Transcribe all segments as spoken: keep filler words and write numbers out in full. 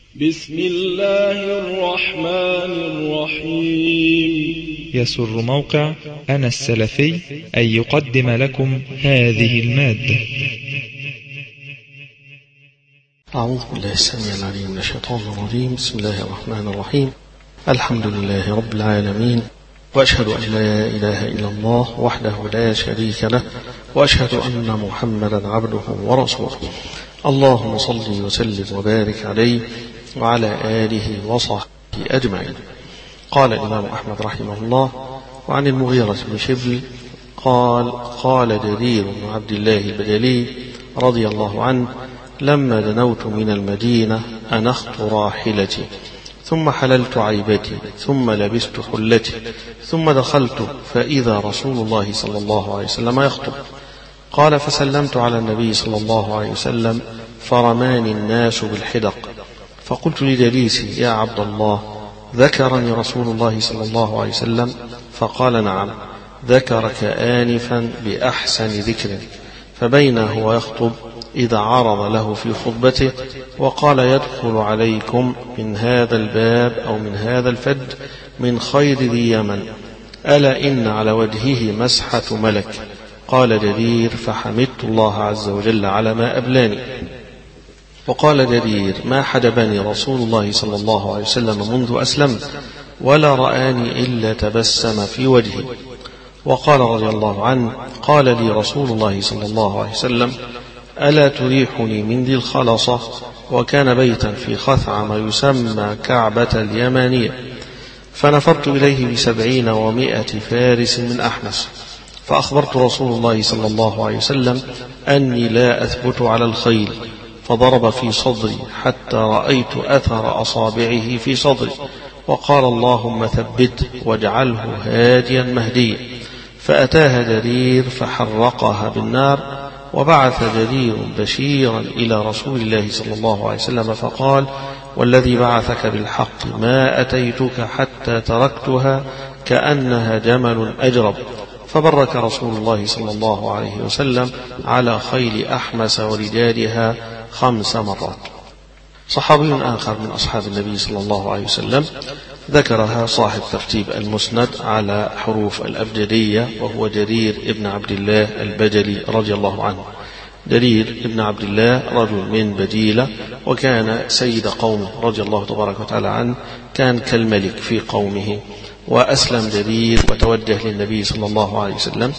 بسم الله الرحمن الرحيم. يسر موقع أنا السلفي أن يقدم لكم هذه المادة. أعوذ بالله السميع العليم من الشيطان الرجيم. بسم الله الرحمن الرحيم. الحمد لله رب العالمين، وأشهد أن لا إله إلا الله وحده لا شريك له، وأشهد أن محمدا عبده ورسوله. اللهم صل وسلم وبارك عليه وعلى آله وصحبه أجمعين. قال الإمام أحمد رحمه الله: وعن المغيرة بن شبل قال: قال جرير بن عبد الله البجلي رضي الله عنه: لما دنوت من المدينة أنخت راحلتي، ثم حللت عيبتي، ثم لبست حلتي، ثم دخلت فإذا رسول الله صلى الله عليه وسلم يخطب. قال: فسلمت على النبي صلى الله عليه وسلم فرماني الناس بالحدق، فقلت لجليسي: يا عبد الله، ذكرني رسول الله صلى الله عليه وسلم؟ فقال: نعم، ذكرك آنفا بأحسن ذكر. فبينه هو يخطب إذا عرض له في خطبته وقال: يدخل عليكم من هذا الباب أو من هذا الفد من خير ذي يمن، ألا إن على وجهه مسحة ملك. قال جرير: فحمدت الله عز وجل على ما أبلاني. وقال جرير: ما حجبني رسول الله صلى الله عليه وسلم منذ أسلمت، ولا رآني إلا تبسم في وجهي. وقال رضي الله عنه: قال لي رسول الله صلى الله عليه وسلم: ألا تريحني من ذي الخلصة؟ وكان بيتا في خثعم يسمى كعبة اليمانية. فنفرت إليه بسبعين ومائة فارس من أحمس، فأخبرت رسول الله صلى الله عليه وسلم أني لا أثبت على الخيل، فضرب في صدري حتى رأيت أثر أصابعه في صدري، وقال: اللهم ثبته واجعله هاديا مهديا. فأتاها جرير فحرقها بالنار. وبعث جرير بشيرا إلى رسول الله صلى الله عليه وسلم فقال: والذي بعثك بالحق ما أتيتك حتى تركتها كأنها جمل أجرب. فبرك رسول الله صلى الله عليه وسلم على خيل أحمس ورجالها خمس مرات. صحابي آخر من أصحاب النبي صلى الله عليه وسلم ذكرها صاحب ترتيب المسند على حروف الأبجدية، وهو جرير ابن عبد الله البجلي رضي الله عنه. جرير ابن عبد الله رجل من بجيلة، وكان سيد قومه رضي الله تبارك وتعالى عنه، كان كالملك في قومه. وأسلم جرير وتوجه للنبي صلى الله عليه وسلم.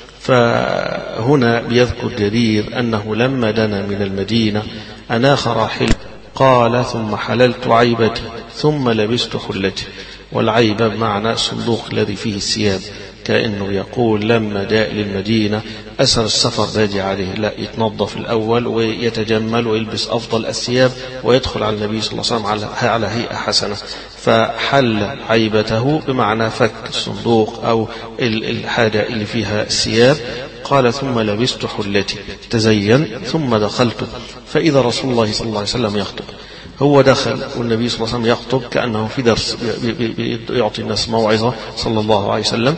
فهنا بيذكر جرير أنه لما دنا من المدينة أناخ راحلته، قال: ثم حللت عيبتي، ثم لبست حلتي. والعيبة بمعنى الصندوق الذي فيه الثياب، كأنه يقول لما جاء للمدينة أثر السفر راجع عليه، لا يتنظف الأول ويتجمل ويلبس أفضل الثياب ويدخل على النبي صلى الله عليه وسلم على هيئة حسنة. فحل عيبته بمعنى فك الصندوق أو الحاجة اللي فيها الثياب. قال: ثم لبست حلتي، تزين، ثم دخلت فإذا رسول الله صلى الله عليه وسلم يخطب. هو دخل والنبي صلى الله عليه وسلم يخطب كأنه في درس يعطي الناس موعظة صلى الله عليه وسلم.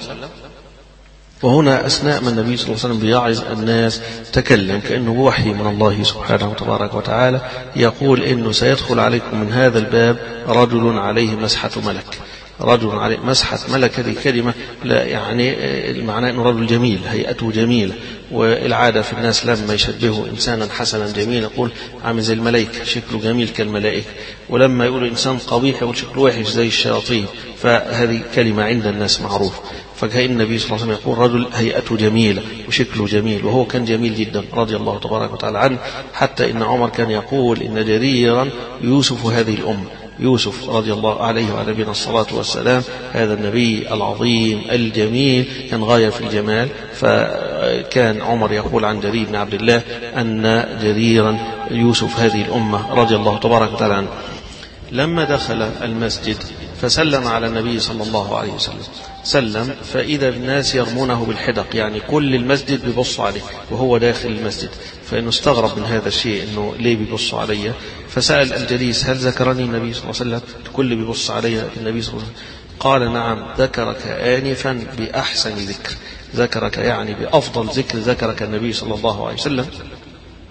وهنا أثناء ما النبي صلى الله عليه وسلم بيعظ الناس تكلم كأنه وحي من الله سبحانه وتبارك وتعالى، يقول إنه سيدخل عليكم من هذا الباب رجل عليه مسحة ملك. رجل عليه مسحة ملك، هذه كلمة لا يعني المعنى أنه رجل جميل، هيئته جميلة. والعادة في الناس لما يشبهوا إنسانا حسنا جميلا يقول عامل زي الملائكة، شكله جميل كالملائكة. ولما يقول إنسان قبيح يقول شكله وحش زي الشياطين. فهذه كلمة عند الناس معروفة. فكأن النبي صلى الله عليه وسلم يقول رجل هيئته جميلة وشكله جميل، وهو كان جميل جدا رضي الله تبارك وتعالى عنه، حتى إن عمر كان يقول إن جريرا يوسف هذه الأمة. يوسف رضي الله عليه وعلى نبينا الصلاة والسلام، هذا النبي العظيم الجميل كان غاية في الجمال. فكان عمر يقول عن جرير بن عبد الله أن جريرا يوسف هذه الأمة رضي الله تبارك وتعالى عنه. لما دخل المسجد فسلم على النبي صلى الله عليه وسلم، سلم فإذا الناس يرمونه بالحدق، يعني كل المسجد بيبص عليه وهو داخل المسجد. فإنه استغرب من هذا الشيء، إنه ليه بيبصوا علي؟ فسأل الجليس: هل ذكرني النبي صلى الله عليه وسلم؟ كل بيبص علي النبي صلى الله عليه وسلم. قال: نعم، ذكرك آنفا بأحسن ذكر. ذكرك يعني بأفضل ذكر ذكرك النبي صلى الله عليه وسلم.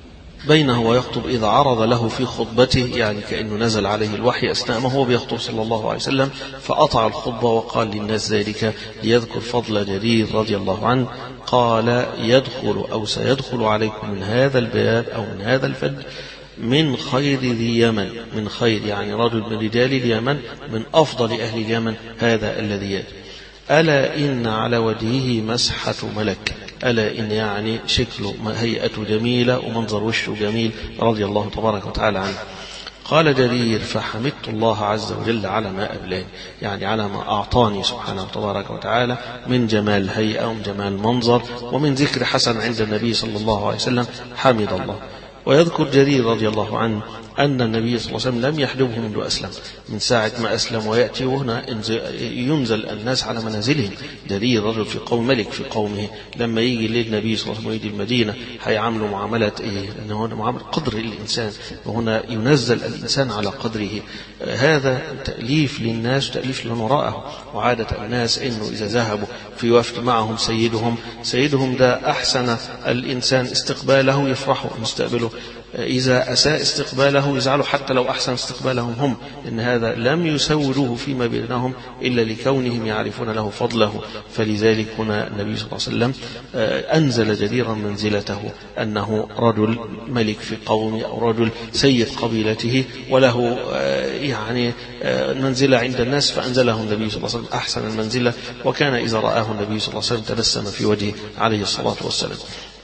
بينه ويخطب إذا عرض له في خطبته، يعني كأنه نزل عليه الوحي أثناء ما هو بيخطب صلى الله عليه وسلم، فأطع الخطبة وقال للناس ذلك ليذكر فضل جرير رضي الله عنه. قال يدخل أو سيدخل عليكم من هذا الباب أو من هذا الفج من خير ذي يمن، من خير يعني رجل من رجال اليمن، من أفضل أهل اليمن هذا الذي يأتي. ألا إن على وجهه مسحة ملك، ألا إن يعني شكله هيئته جميلة ومنظر وشه جميل رضي الله تبارك وتعالى عنه. قال جرير فحمدت الله عز وجل على ما أبلاني، يعني على ما أعطاني سبحانه تبارك وتعالى من جمال الهيئة ومن جمال المنظر ومن ذكر حسن عند النبي صلى الله عليه وسلم، حمد الله. ويذكر جرير رضي الله عنه أن النبي صلى الله عليه وسلم لم يحجبه منذ أسلم، من ساعة ما أسلم ويأتي وهنا ينزل الناس على منازلهم. جرير رجل في قوم ملك في قومه، لما يجي للنبي صلى الله عليه وسلم ويجي المدينة هيعاملوا معاملة إيه؟ لأنه هنا معاملة قدر الإنسان، وهنا ينزل الإنسان على قدره. هذا تأليف للناس وتأليف لمن وراءه. وعادة الناس إنه إذا ذهبوا في وفد معهم سيدهم سيدهم ده أحسن الإنسان استقباله يفرحوا نستقبله، إذا أساء استقباله يزعلوا حتى لو أحسن استقبالهم هم، إن هذا لم يسودوه فيما بينهم إلا لكونهم يعرفون له فضله. فلذلك هنا النبي صلى الله عليه وسلم أنزل جريرا منزلته أنه رجل ملك في قومه أو رجل سيد قبيلته وله يعني منزلة عند الناس، فأنزله النبي صلى الله عليه وسلم أحسن المنزلة. وكان إذا رآه النبي صلى الله عليه وسلم تبسم في وجهه عليه الصلاة والسلام.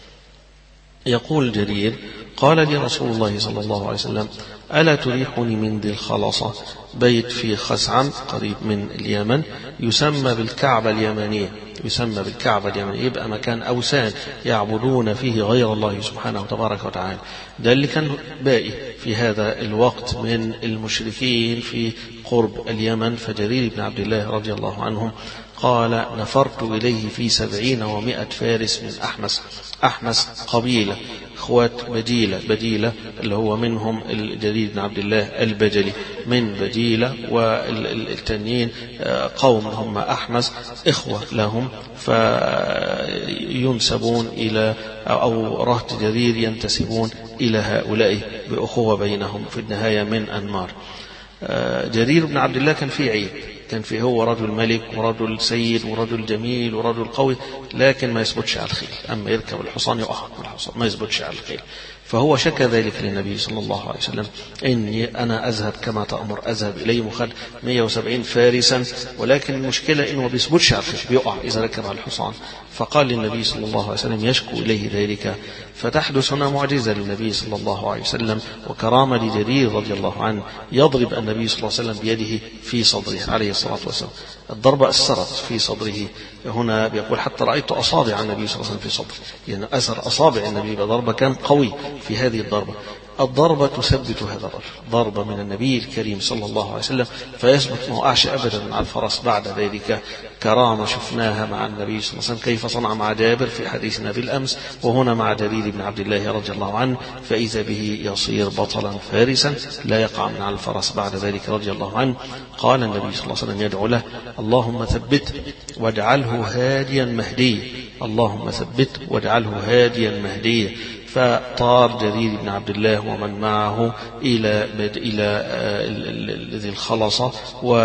يقول جرير قال لي رسول الله صلى الله عليه وسلم ألا تريحني من ذي الخلصة، بيت في خزعم قريب من اليمن يسمى بالكعبة اليمنية، يسمى بالكعبة اليمنية، يبقى مكان أوثان يعبدون فيه غير الله سبحانه وتبارك وتعالى. ده اللي كان باقي في هذا الوقت من المشركين في قرب اليمن. فجرير بن عبد الله رضي الله عنهم قال نفرت إليه في سبعين ومائة فارس من أحمس. أحمس قبيلة اخوات بديلة، بديلة اللي هو منهم الجرير بن عبد الله البجلي من بديلة، والتانيين قوم هم أحمس إخوة لهم، فينسبون إلى أو رهط جرير ينتسبون إلى هؤلاء بأخوة بينهم في النهاية من أنمار. جرير بن عبد الله كان فيه عيب، كان فيه هو رجل ملك ورجل سيد ورجل جميل ورجل قوي، لكن ما يثبتش على الخيل، أما يركب الحصان يقع الحصان ما يثبتش على الخيل. فهو شكى ذلك للنبي صلى الله عليه وسلم، إني أنا أذهب كما تأمر، أذهب إليه مخد مئة وسبعين فارسا، ولكن المشكلة إنه ما بيثبتش على الخيل، بيقع إذا ركب على الحصان. فقال للنبي صلى الله عليه وسلم يشكو إليه ذلك، فتحدث هنا معجزة للنبي صلى الله عليه وسلم وكرامة لجرير رضي الله عنه، يضرب النبي صلى الله عليه وسلم بيده في صدره عليه الصلاة والسلام. الضربة أثرت في صدره، هنا بيقول حتى رأيت أصابع النبي صلى الله عليه وسلم في صدره، يعني أثر أصابع النبي بضربة كان قوي في هذه الضربة. الضربة تثبت هذا الرجل، ضربة من النبي الكريم صلى الله عليه وسلم فيثبت ما وقعش أبدا مع الفرس. بعد ذلك كرامة شفناها مع النبي صلى الله عليه وسلم كيف صنع مع جابر في حديثنا بالأمس، وهنا مع جرير بن عبد الله رضي الله عنه، فإذا به يصير بطلا فارسا لا يقع من على الفرس بعد ذلك رضي الله عنه. قال النبي صلى الله عليه وسلم يدعو له اللهم ثبته واجعله هاديا مهديا، اللهم ثبته واجعله هاديا مهديا. فطار جرير بن عبد الله ومن معه إلى إلى ذي الخلصة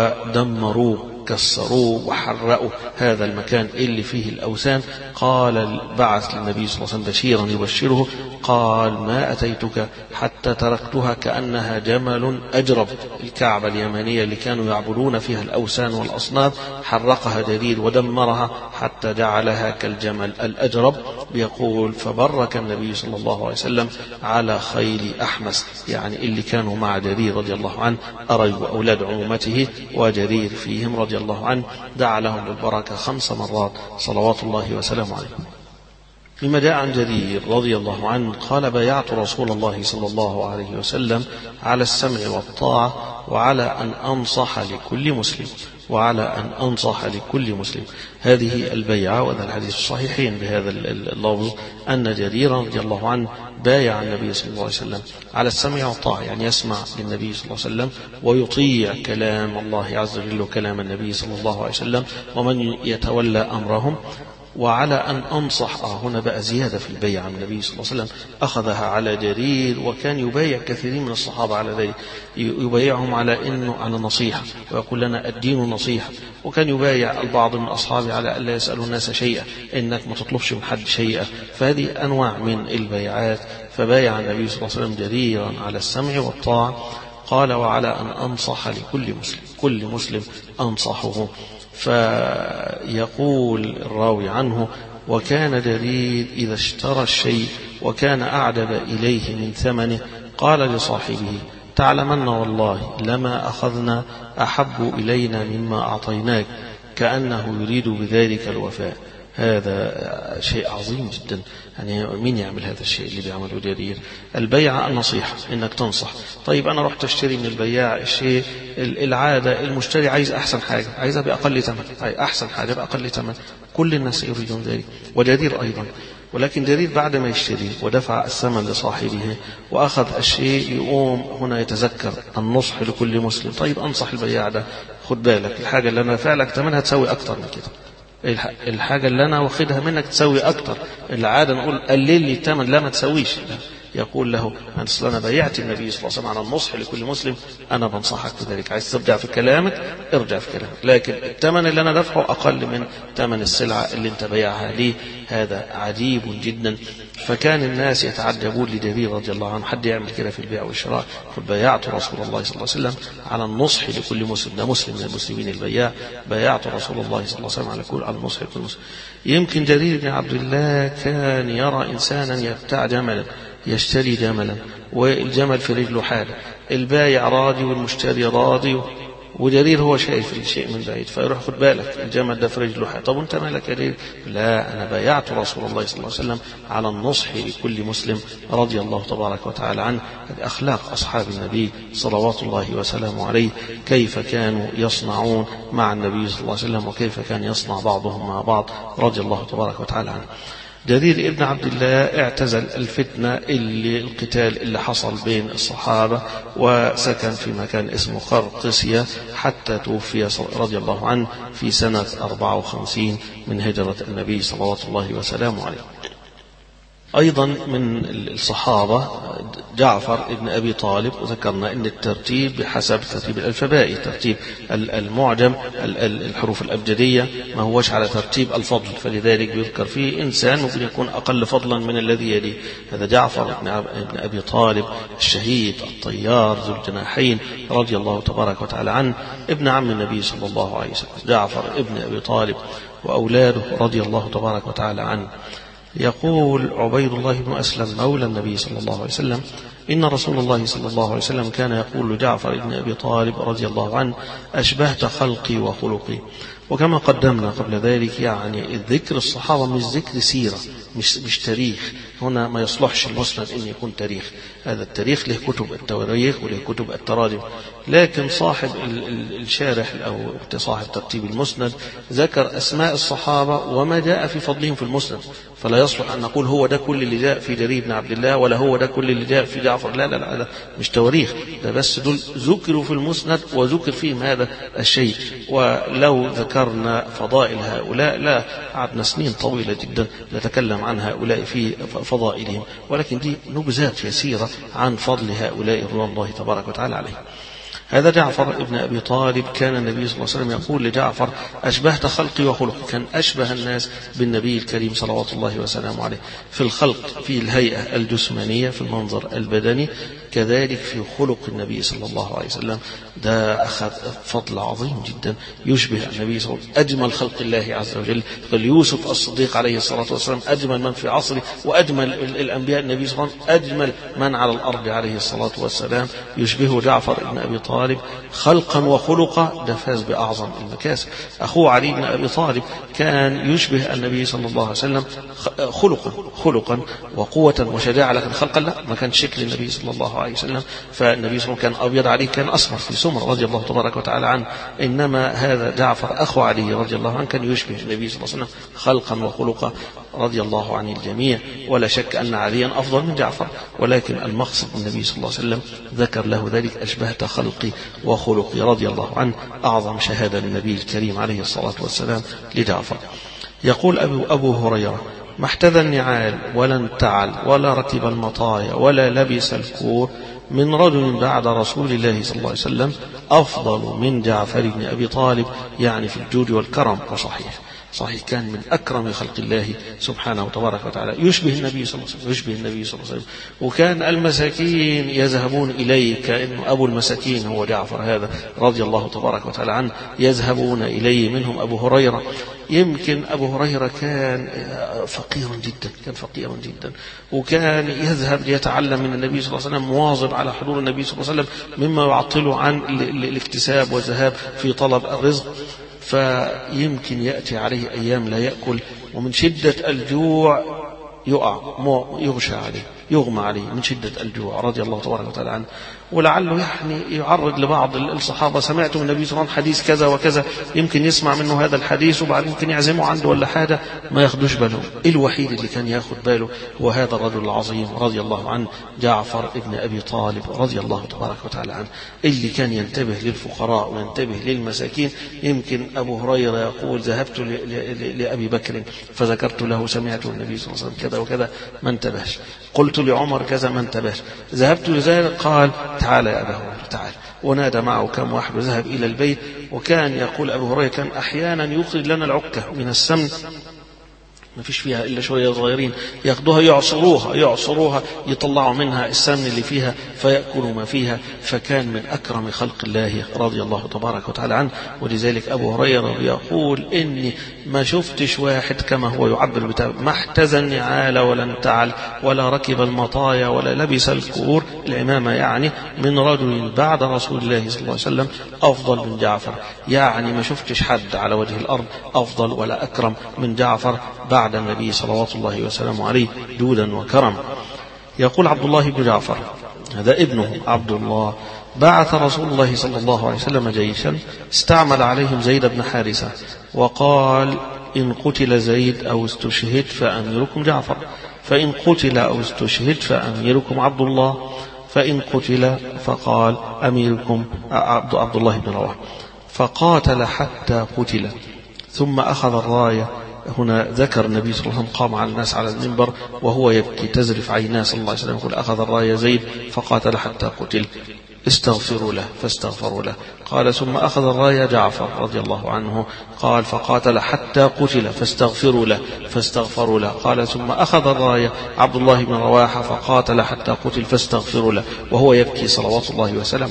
ودمروه كسروه وحرقوا هذا المكان اللي فيه الأوثان. قال بعث للنبي صلى الله عليه وسلم بشيرا يبشره، قال ما أتيتك حتى تركتها كأنها جمل أجرب. الكعبة اليمنية اللي كانوا يعبدون فيها الأوثان والأصنام حرقها جرير ودمرها حتى جعلها كالجمل الأجرب. بيقول فبرك النبي صلى الله عليه وسلم على خيل أحمس، يعني اللي كانوا مع جرير رضي الله عنه أري وأولاد عمومته وجرير فيهم رضي الله عنه، دعا لهم بالبركة خمس مرات صلوات الله وسلامه عليه. لما جاء عن جرير رضي الله عنه قال بايعت رسول الله صلى الله عليه وسلم على السمع والطاعة وعلى أن أنصح لكل مسلم، وعلى أن أنصح لكل مسلم. هذه البيعة، وهذا الحديث الصحيحين بهذا اللفظ أن جرير رضي الله عنه بايع النبي صلى الله عليه وسلم على السمع والطاعة، يعني يسمع للنبي صلى الله عليه وسلم ويطيع كلام الله عز وجل وكلام النبي صلى الله عليه وسلم ومن يتولى أمرهم، وعلى أن أنصح. آه هنا بقى زيادة في البيع عن النبي صلى الله عليه وسلم، أخذها على جرير، وكان يبايع كثيرين من الصحابة على ذلك، يبايعهم على إنه على نصيحة، ويقول لنا الدين نصيحة. وكان يبايع البعض من أصحابه على ألا يسألوا الناس شيئا، إنك ما تطلبش من حد شيئا. فهذه أنواع من البيعات. فبايع النبي صلى الله عليه وسلم جريرا على السمع والطاعة. قال وعلى أن أنصح لكل مسلم، كل مسلم أنصحه. فيقول الراوي عنه: وكان جرير إذا اشترى الشيء وكان أعدب إليه من ثمنه قال لصاحبه: تعلمن والله لما أخذنا أحب إلينا مما أعطيناك، كأنه يريد بذلك الوفاء. هذا شيء عظيم جدا. يعني مين يعمل هذا الشيء اللي بيعمله جرير؟ البيع النصيحة، إنك تنصح. طيب أنا رحت أشتري من البياع الشيء، العادة المشتري عايز أحسن حاجة، عايزها بأقل ثمن، أي أحسن حاجة بأقل ثمن. كل الناس يريدون ذلك، وجرير أيضا. ولكن جرير بعد ما يشتري ودفع الثمن لصاحبه وأخذ الشيء، يقوم هنا يتذكر النصح لكل مسلم. طيب أنصح البياع ده: خد بالك، الحاجة اللي أنا فعلك ثمنها تسوي أكتر من كده، الحاجة اللي أنا واخدها منك تسوي أكتر. العادة نقول قلل لي الثمن، لا ما تسويش. لا. يقول له: أصل أنا بايعت النبي صلى الله عليه وسلم على النصح لكل مسلم، أنا بنصحك بذلك. عايز ترجع في كلامك ارجع في كلامك، لكن الثمن اللي أنا دفعه أقل من ثمن السلعة اللي أنت بايعها لي. هذا عجيب جدا. فكان الناس يتعجبون لجرير رضي الله عنه، حد يعمل كده في البيع والشراء. قل بايعت رسول الله صلى الله عليه وسلم على النصح لكل مسلم، ده مسلم من المسلمين البياع. بايعت رسول الله صلى الله عليه وسلم على كل على النصح لكل مسلم. يمكن جرير بن عبد الله كان يرى إنسانا يبتاع جملا، يشتري جملا، والجمل في رجله حاله، البايع راضي والمشتري راضي، وجرير هو شايف الشيء من بعيد، فيروح: خد بالك الجمل ده في رجله حاله. طب وانت مالك يا جرير؟ لا، انا بايعت رسول الله صلى الله عليه وسلم على النصح لكل مسلم رضي الله تبارك وتعالى عنه. هذه اخلاق اصحاب النبي صلوات الله وسلامه عليه، كيف كانوا يصنعون مع النبي صلى الله عليه وسلم، وكيف كان يصنع بعضهم مع بعض رضي الله تبارك وتعالى عنه. جرير ابن عبد الله اعتزل الفتنة اللي القتال اللي حصل بين الصحابة، وسكن في مكان اسمه قرقسية حتى توفي رضي الله عنه في سنة أربعة وخمسين من هجرة النبي صلوات الله وسلامه عليه. أيضا من الصحابة جعفر ابن أبي طالب، وذكرنا أن الترتيب بحسب ترتيب الألفبائي، ترتيب المعجم الحروف الأبجدية ما هوش على ترتيب الفضل، فلذلك يذكر فيه إنسان ممكن يكون أقل فضلا من الذي يليه. هذا جعفر ابن أبي طالب الشهيد الطيار ذو الجناحين رضي الله تبارك وتعالى عنه، ابن عم النبي صلى الله عليه وسلم. جعفر ابن أبي طالب وأولاده رضي الله تبارك وتعالى عنه. يقول عبيد الله بن أسلم مولى النبي صلى الله عليه وسلم: إن رسول الله صلى الله عليه وسلم كان يقول لجعفر بن أبي طالب رضي الله عنه: أشبهت خلقي وخلقي. وكما قدمنا قبل ذلك، يعني الذكر الصحابة مش ذكر سيرة، مش, مش تاريخ. هنا ما يصلحش المسند أن يكون تاريخ، هذا التاريخ له كتب التواريخ وله كتب التراجم. لكن صاحب الشارح أو صاحب ترتيب المسند ذكر أسماء الصحابة وما جاء في فضلهم في المسند، فلا يصلح أن نقول هو ده كل اللي جاء في جرير بن عبد الله، ولا هو ده كل اللي جاء في جعفر. لا لا لا، ده مش تواريخ، ده بس دول ذكروا في المسند وذكر فيهم هذا الشيء. ولو ذكرنا فضائل هؤلاء لا قعدنا سنين طويلة جدا نتكلم عن هؤلاء في فضائلهم، ولكن دي نبذات يسيرة عن فضل هؤلاء رضوان الله تبارك وتعالى عليهم. هذا جعفر ابن أبي طالب كان النبي صلى الله عليه وسلم يقول لجعفر: أشبهت خلقي وخلقي. كان أشبه الناس بالنبي الكريم صلوات الله وسلامه عليه في الخلق، في الهيئة الجسمانية، في المنظر البدني، كذلك في خلق النبي صلى الله عليه وسلم. ده أخذ فضل عظيم جدا، يشبه النبي صلى الله عليه وسلم أجمل خلق الله عز وجل. قال يوسف الصديق عليه الصلاة والسلام أجمل من في عصره، وأجمل الأنبياء النبي صلى الله عليه وسلم أجمل من على الأرض عليه الصلاة والسلام. يشبه جعفر ابن أبي طالب خلقا وخلقا، ده فاز بأعظم المكاسب. أخوه علي بن أبي طالب كان يشبه النبي صلى الله عليه وسلم خلقا خلقا وقوة وشجاعة، لكن خلقا لا، ما كان شكل النبي صلى الله عليه وسلم. فالنبي صلى الله عليه وسلم كان أبيض، عليه كان أسمر في سمر رضي الله تبارك وتعالى عنه. إنما هذا جعفر أخو علي رضي الله عنه كان يشبه النبي صلى الله عليه وسلم خلقا وخلقا رضي الله عن الجميع. ولا شك أن عليا أفضل من جعفر، ولكن المقصد النبي صلى الله عليه وسلم ذكر له ذلك: أشبهت خلقي وخلقي رضي الله عنه، أعظم شهادة للنبي الكريم عليه الصلاة والسلام لجعفر. يقول أبو, أبو هريرة: ما احتذى النعال ولا انتعل ولا ركب المطايا ولا لبس الكور من رجل بعد رسول الله صلى الله عليه وسلم أفضل من جعفر بن أبي طالب، يعني في الجود والكرم. وصحيح صحيح كان من أكرم خلق الله سبحانه وتبارك وتعالى، يشبه النبي صلى الله عليه وسلم يشبه النبي صلى الله عليه وسلم. وكان المساكين يذهبون إليه، كأنه أبو المساكين هو جعفر هذا رضي الله تبارك وتعالى عنه، يذهبون إليه، منهم أبو هريرة. يمكن أبو هريرة كان فقيرا جدا، كان فقيرا جدا، وكان يذهب ليتعلم من النبي صلى الله عليه وسلم، مواظب على حضور النبي صلى الله عليه وسلم، مما يعطله عن الاكتساب والذهاب في طلب الرزق. فيمكن يأتي عليه أيام لا يأكل، ومن شدة الجوع يقع يغشى عليه يغمى عليه من شدة الجوع رضي الله تبارك وتعالى عنه. ولعله يعني يعرض لبعض الصحابة: سمعت من النبي صلى الله عليه وسلم حديث كذا وكذا، يمكن يسمع منه هذا الحديث وبعدين يمكن يعزمه عنده ولا حاجة، ما ياخدوش باله. الوحيد اللي كان ياخد باله هو هذا الرجل العظيم رضي الله عنه، جعفر ابن أبي طالب رضي الله تبارك وتعالى عنه، اللي كان ينتبه للفقراء وينتبه للمساكين. يمكن أبو هريرة يقول: ذهبت لأبي بكر فذكرت له سمعت النبي صلى الله عليه وسلم كذا وكذا، ما انتبهش. قلت لعمر كذا، ما انتبهش. ذهبت لزيد، قال: تعال يا أبا هريرة تعال، ونادى معه كم واحد وذهب إلى البيت. وكان يقول أبو هريرة: كان أحيانا يخرج لنا العكة من السمن، ما فيش فيها إلا شوية صغيرين، ياخدوها يعصروها يعصروها يطلعوا منها السمن اللي فيها فيأكلوا ما فيها. فكان من أكرم خلق الله رضي الله تبارك وتعالى عنه. ولذلك أبو هريرة يقول: إني ما شفتش واحد كما هو يعبر بتاع ما احتزى النعال ولا انتعل ولا ركب المطايا ولا لبس الكور، العمامة يعني، من رجل بعد رسول الله صلى الله عليه وسلم أفضل من جعفر. يعني ما شفتش حد على وجه الأرض أفضل ولا أكرم من جعفر بعد النبي صلوات الله وسلامه عليه، جودا وكرم. يقول عبد الله بن جعفر، هذا ابنه عبد الله: بعث رسول الله صلى الله عليه وسلم جيشا، استعمل عليهم زيد بن حارثة، وقال: إن قتل زيد أو استشهد فأميركم جعفر، فإن قتل أو استشهد فأميركم عبد الله، فإن قتل فقال أميركم عبد الله بن رواحة. فقاتل حتى قتل، ثم أخذ الراية. هنا ذكر النبي صلى الله عليه وسلم قام على الناس على المنبر وهو يبكي تزرف عيناه صلى الله عليه وسلم، يقول: أخذ الراية زيد فقاتل حتى قتل، استغفروا له فاستغفروا له. قال: ثم أخذ الراية جعفر رضي الله عنه، قال: فقاتل حتى قتل فاستغفروا له فاستغفروا له. قال: ثم أخذ الراية عبد الله بن رواحة فقاتل حتى قتل فاستغفروا له، وهو يبكي صلوات الله وسلامه.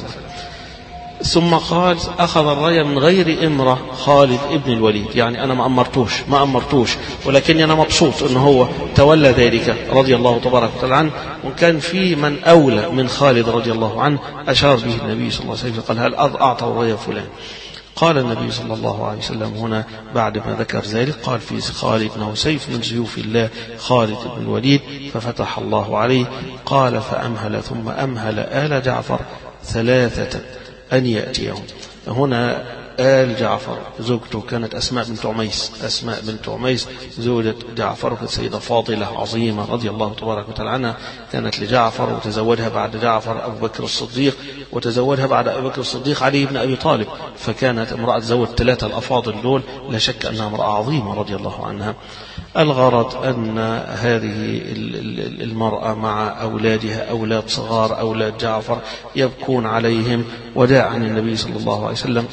ثم قال: أخذ الراية من غير إمرة خالد ابن الوليد، يعني أنا ما أمرتوش ما أمرتوش ولكن أنا مبسوط أنه هو تولى ذلك رضي الله تبارك وتعالى عنه. وكان في من أولى من خالد رضي الله عنه أشار به النبي صلى الله عليه وسلم، قال: هل أعطى الراية فلان؟ قال النبي صلى الله عليه وسلم هنا بعد ما ذكر ذلك، قال في خالد أنه سيف من سيوف الله خالد بن الوليد، ففتح الله عليه. قال: فأمهل ثم أمهل آل جعفر ثلاثة أن يأتيهم. هنا آل جعفر زوجته كانت أسماء بنت عميس أسماء بنت عميس زوجة جعفر، كانت سيدة فاضلة عظيمة رضي الله تبارك وتعالى عنها، كانت لجعفر، وتزوجها بعد جعفر أبو بكر الصديق، وتزوجها بعد أبو بكر الصديق علي بن أبي طالب. فكانت امرأة تزوج ثلاثة الأفاضل دول، لا شك أنها امرأة عظيمة رضي الله عنها. الغرض أن هذه المرأة مع أولادها، أولاد صغار أولاد جعفر، يبكون عليهم، وداع عن النبي صلى الله عليه وسلم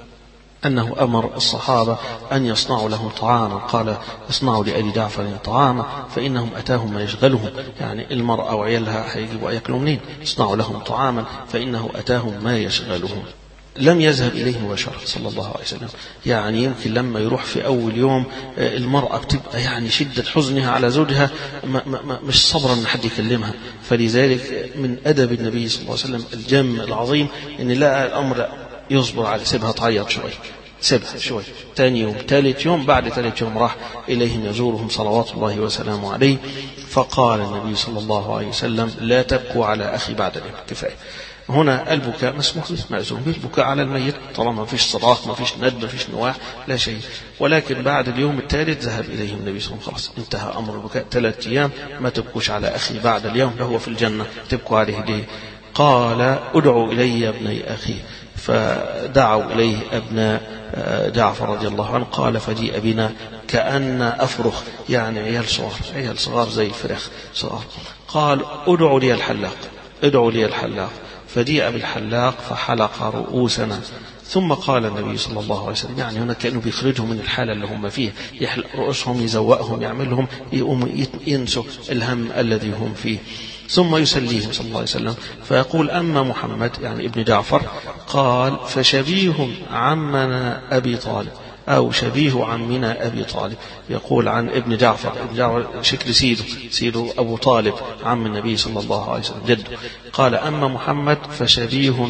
أنه أمر الصحابة أن يصنعوا لهم طعاما. قال: اصنعوا لآل جعفر طعاما فإنهم أتاهم ما يشغلهم، يعني المرأة وعيالها هيجيبوا يأكلوا منين؟ اصنعوا لهم طعاما فإنه أتاهم ما يشغلهم. لم يذهب إليه مباشرة صلى الله عليه وسلم، يعني يمكن لما يروح في أول يوم المرأة بتبقى يعني شدة حزنها على زوجها ما ما مش صبرا أن حد يكلمها. فلذلك من أدب النبي صلى الله عليه وسلم الجم العظيم إن لقى الأمر يصبر على سيبها تعيط شوي سيبها شوي. ثاني يوم ثالث يوم بعد ثالث يوم راح إليهم يزورهم صلوات الله وسلامه عليه. فقال النبي صلى الله عليه وسلم: لا تبكوا على أخي بعد اليوم، كفاية. هنا البكاء مسموح به معزوم به، البكاء على الميت طالما ما فيش صراخ ما فيش ند ما فيش نواح لا شيء. ولكن بعد اليوم الثالث ذهب إليهم النبي صلى الله عليه وسلم، خلاص انتهى أمر البكاء، ثلاث أيام ما تبكوش على أخي بعد اليوم، فهو في الجنة تبكوا عليه ليه؟ قال: ادعوا إلي ابني أخي. فدعوا إليه أبناء جعفر رضي الله عنه. قال: فجيء بنا كأن أفرخ، يعني عيال صغار، عيال صغار زي الفراخ صغار. قال ادعوا لي الحلاق، ادعوا لي الحلاق. فجيء بالحلاق فحلق رؤوسنا. ثم قال النبي صلى الله عليه وسلم، يعني هنا كأنه بيخرجهم من الحالة اللي هم فيه، يحلق رؤوسهم، يزوقهم، يعملهم يقوموا ينسوا الهم الذي هم فيه. ثم يسليهم صلى الله عليه وسلم فيقول أما محمد يعني ابن جعفر قال فشبيه عمنا أبي طالب أو شبيه عمنا أبي طالب. يقول عن ابن جعفر، ابن جعفر شكل سيده، سيده أبو طالب عم النبي صلى الله عليه وسلم جده. قال أما محمد فشبيه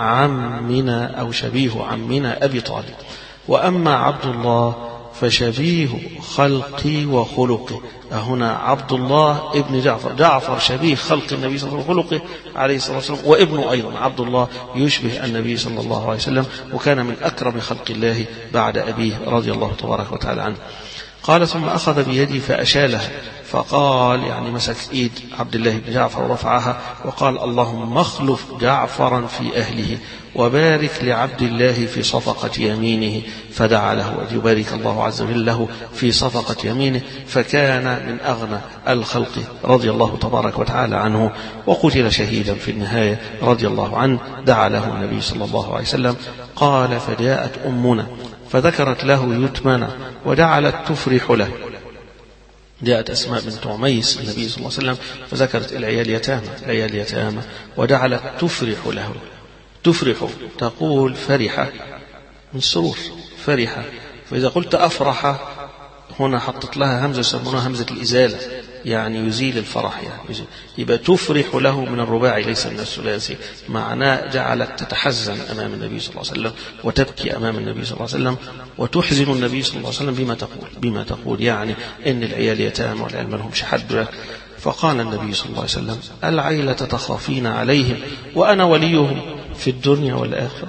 عمنا أو شبيه عمنا أبي طالب. وأما عبد الله فشبيه خلقي وخلقي. هنا عبد الله ابن جعفر، جعفر شبيه خلق النبي صلى الله عليه وسلم وخلقه عليه الصلاة والسلام، وابنه أيضا عبد الله يشبه النبي صلى الله عليه وسلم، وكان من أكرم خلق الله بعد أبيه رضي الله تبارك وتعالى عنه. قال ثم أخذ بيدي فأشالها، فقال يعني مسك إيد عبد الله بن جعفر ورفعها وقال اللهم اخلف جعفرا في أهله وبارك لعبد الله في صفقة يمينه. فدعا له أن يبارك الله عز وجل له في صفقة يمينه، فكان من أغنى الخلق رضي الله تبارك وتعالى عنه، وقتل شهيدا في النهاية رضي الله عنه. دعا له النبي صلى الله عليه وسلم. قال فجاءت أمنا فذكرت له يتمنى وجعلت تفرح له. جاءت أسماء بنت عميس النبي صلى الله عليه وسلم فذكرت العيال يتامى، العيال يتامى، وجعلت تفرح له. تفرح تقول فرحة من السرور، فرحة. فإذا قلت أفرح هنا حطت لها همزة يسمونها همزة الإزالة، يعني يزيل الفرح، يعني يزيل. يبقى تفرح له من الرباعي ليس من الثلاثي، معناه جعلت تتحزن أمام النبي صلى الله عليه وسلم وتبكي أمام النبي صلى الله عليه وسلم وتحزن النبي صلى الله عليه وسلم بما تقول، بما تقول يعني إن العيال يتامى والعيال ما لهمش حد. فقال النبي صلى الله عليه وسلم العيلة تخافين عليهم وأنا وليهم في الدنيا والآخرة.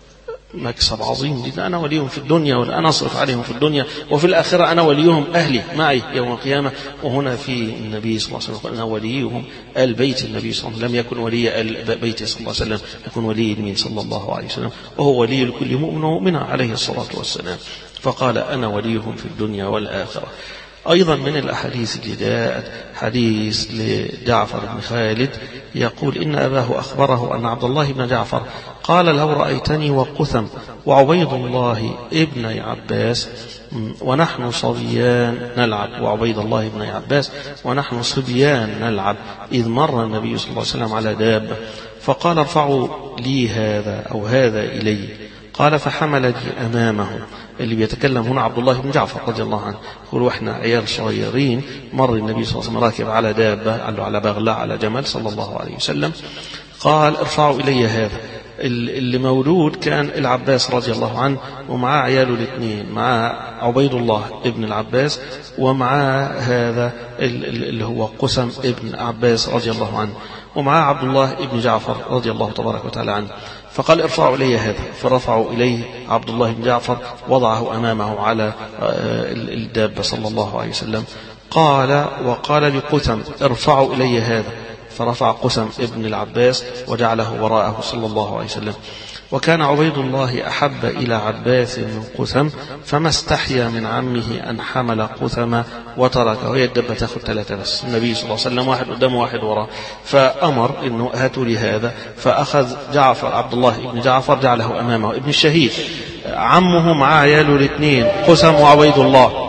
مكسب عظيم جدا، أنا وليهم في الدنيا وأنا أصرف عليهم في الدنيا، وفي الآخرة أنا وليهم أهلي معي يوم القيامة. وهنا في النبي صلى الله عليه وسلم أنا وليهم آل بيت النبي صلى الله عليه وسلم، لم يكن ولي آل بيت صلى الله عليه وسلم، يكون ولي المين صلى الله عليه وسلم، وهو ولي لكل مؤمن ومؤمنة عليه الصلاة والسلام. فقال أنا وليهم في الدنيا والآخرة. أيضا من الأحاديث اللي جاءت حديث لجعفر بن خالد يقول إن أباه أخبره أن عبد الله بن جعفر قال لو رأيتني وقثم وعبيد الله ابن عباس ونحن صبيان نلعب، وعبيد الله ابن عباس ونحن صبيان نلعب، إذ مر النبي صلى الله عليه وسلم على دابة فقال ارفعوا لي هذا أو هذا إلي. قال فحملني أمامه. اللي بيتكلم هنا عبد الله بن جعفر رضي الله عنه، يقول واحنا عيال صغيرين مر النبي صلى الله عليه وسلم راكب على دابة، قال له على بغلة على جمل صلى الله عليه وسلم، قال ارفعوا إلي هذا. اللي مولود كان العباس رضي الله عنه ومعاه عياله الاثنين، معاه عبيد الله ابن العباس ومعاه هذا اللي هو قسم ابن عباس رضي الله عنه، ومعاه عبد الله ابن جعفر رضي الله تبارك وتعالى عنه. فقال ارفعوا إلي هذا، فرفعوا إليه عبد الله بن جعفر وضعه أمامه على الدابة صلى الله عليه وسلم. قال وقال لقسم ارفعوا إلي هذا، فرفع قسم ابن العباس وجعله وراءه صلى الله عليه وسلم. وكان عبيد الله أحب إلى عباس من قسم فما استحيا من عمه أن حمل قسم وتركه. هي الدبة تأخذ ثلاثة بس، النبي صلى الله عليه وسلم واحد قدامه واحد وراه، فأمر إنه هاتوا لي هذا، فأخذ جعفر عبد الله ابن جعفر جعله أمامه، ابن الشهيد عمه مع عياله الاثنين قسم وعبيد الله.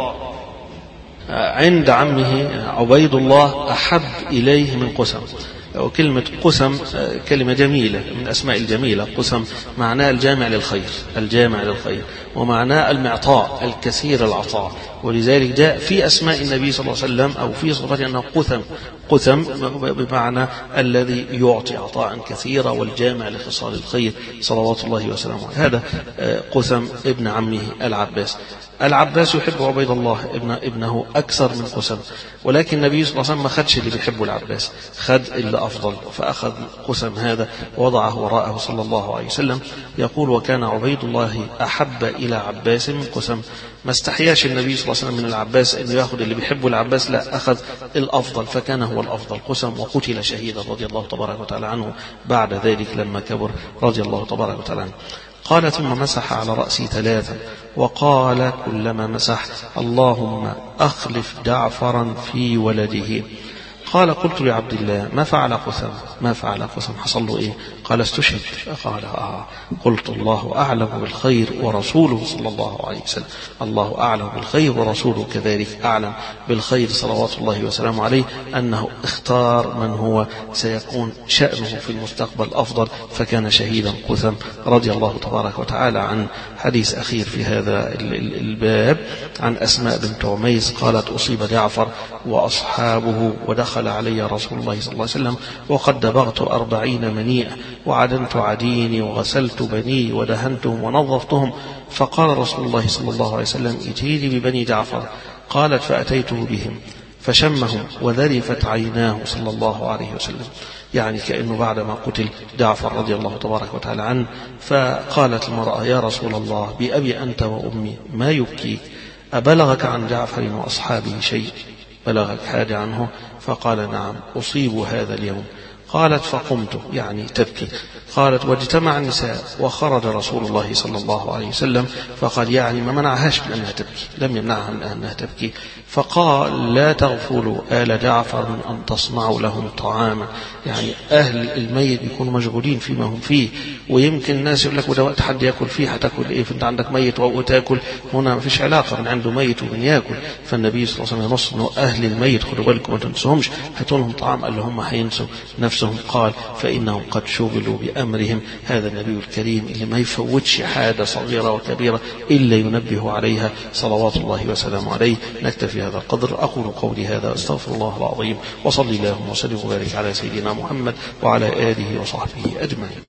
عند عمه عبيد الله أحب إليه من قسم. وكلمة قسم كلمة جميلة من أسماء الجميلة. قسم معناه الجامع للخير، الجامع للخير، ومعناه المعطاء الكثير العطاء، ولذلك جاء في أسماء النبي صلى الله عليه وسلم أو في صفته أنه قثم. قثم بمعنى الذي يعطي عطاء كثيرا والجامع لخصال الخير صلوات الله وسلامه. هذا قثم ابن عمه العباس. العباس يحب عبيد الله ابن ابنه أكثر من قسم، ولكن النبي صلى الله عليه وسلم ما خدش اللي بيحبه العباس، خد اللي أفضل، فأخذ قسم هذا ووضعه وراءه صلى الله عليه وسلم. يقول وكان عبيد الله أحب إلى عباس من قسم. ما استحياش النبي صلى الله عليه وسلم من العباس أنه يأخذ اللي بيحبه العباس، لا، أخذ الأفضل، فكان هو الأفضل قسم، وقتل شهيدا رضي الله تبارك وتعالى عنه بعد ذلك لما كبر رضي الله تبارك وتعالى عنه. قال ثم مسح على رأسي ثلاثا وقال كلما مسح اللهم أخلف جعفرا في ولده. قال قلت لعبد الله ما فعل قثم ما فعل قثم حصل له إيه؟ قال استشهد. قال آه. قلت الله أعلم بالخير ورسوله صلى الله عليه وسلم. الله أعلم بالخير ورسوله كذلك أعلم بالخير صلوات الله وسلامه عليه، أنه اختار من هو سيكون شأنه في المستقبل أفضل، فكان شهيدا قثم رضي الله تبارك وتعالى عن. حديث أخير في هذا الباب عن أسماء بنت عميس قالت أصيب جعفر وأصحابه ودخل علي رسول الله صلى الله عليه وسلم وقد دبغت أربعين منيئة وعدنت عديني وغسلت بني ودهنتهم ونظفتهم، فقال رسول الله صلى الله عليه وسلم ائتيني ببني جعفر. قالت فأتيته بهم فشمهم وذرفت عيناه صلى الله عليه وسلم، يعني كأنه بعدما قتل جعفر رضي الله تبارك وتعالى عنه. فقالت المرأة يا رسول الله بأبي أنت وأمي ما يبكيك؟ أبلغك عن جعفر وأصحابه شيء؟ بلغك حاجة عنه؟ فقال نعم أصيب هذا اليوم. قالت فقمت يعني تبكي. قالت واجتمع النساء وخرج رسول الله صلى الله عليه وسلم فقال يعني ما منعهاش من أنها تبكي، لم يمنعها من أنها تبكي. فقال لا تغفلوا آل جعفر من أن تصنعوا لهم طعاما، يعني أهل الميت يكونوا مشغولين فيما هم فيه، ويمكن الناس يقول لك وده وقت حد يأكل فيه هتاكل إيه؟ فأنت عندك ميت وتأكل، هنا ما فيش علاقة، من عنده ميت ومن يأكل. فالنبي صلى الله عليه وسلم ينص إنه أهل الميت خدوا بالكم ما تنسوهمش، هاتوا لهم طعام اللي هم هينسوا نفسهم. قال فإنهم قد شغلوا بأمرهم. هذا النبي الكريم اللي ما يفوتش حاجة صغيرة وكبيرة إلا ينبه عليها صلوات الله وسلامه عليه. نكتفي هذا القدر. أقول قولي هذا أستغفر الله العظيم، وصلي اللهم وسلم وبارك على سيدنا محمد وعلى آله وصحبه أجمعين.